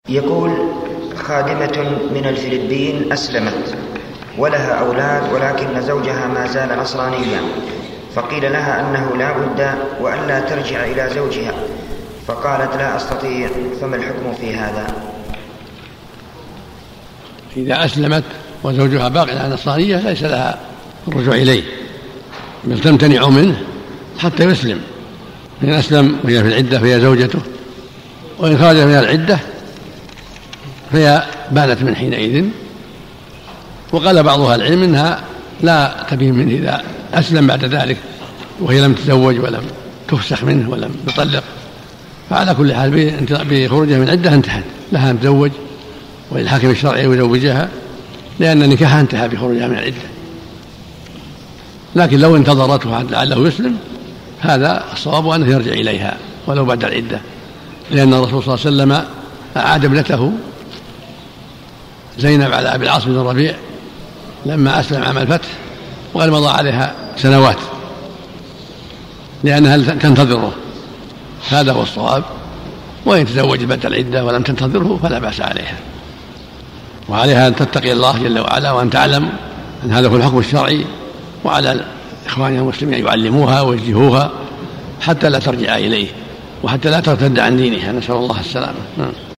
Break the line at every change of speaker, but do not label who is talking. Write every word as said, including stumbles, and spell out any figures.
يقول: خادمة من الفلبين أسلمت ولها أولاد، ولكن زوجها ما زال نصرانيا، فقيل لها أنه لا بد وأن لا ترجع إلى زوجها، فقالت لا أستطيع، فما الحكم في هذا؟
إذا أسلمت وزوجها باقي على النصرانية ليس لها الرجوع إليه، بل تمتنع منه حتى يسلم. إن أسلم وهي في العدة فهي زوجته، وإن خرج من العدة فهي بانت من حينئذ. وقال بعض أهل العلم إنها لا تبين منه إذا أسلم بعد ذلك وهي لم تتزوج ولم تفسخ منه ولم تطلق، فعلى كل حال بخروجها من العدة انتهت، لها أن تتزوج وللحاكم الشرعي يزوجها، لأن نكاحها انتهى بخروجها من العدة. لكن لو انتظرته لعله يسلم هذا الصواب أنه يرجع إليها ولو بعد العدة، لأن الرسول صلى الله عليه وسلم أعاد ابنته زينب على أبي العاص بن الربيع لما أسلم عام الفتح، وقد مضى عليها سنوات لأنها تنتظره، هذا هو الصواب. وإن تزوجت بعد العدة ولم تنتظره فلا بأس عليها، وعليها أن تتقي الله جل وعلا، وأن تعلم أن هذا هو الحكم الشرعي، وعلى إخوانها المسلمين أن يعلموها ويوجهوها حتى لا ترجع إليه وحتى لا ترتد عن دينها، نسأل الله السلامة.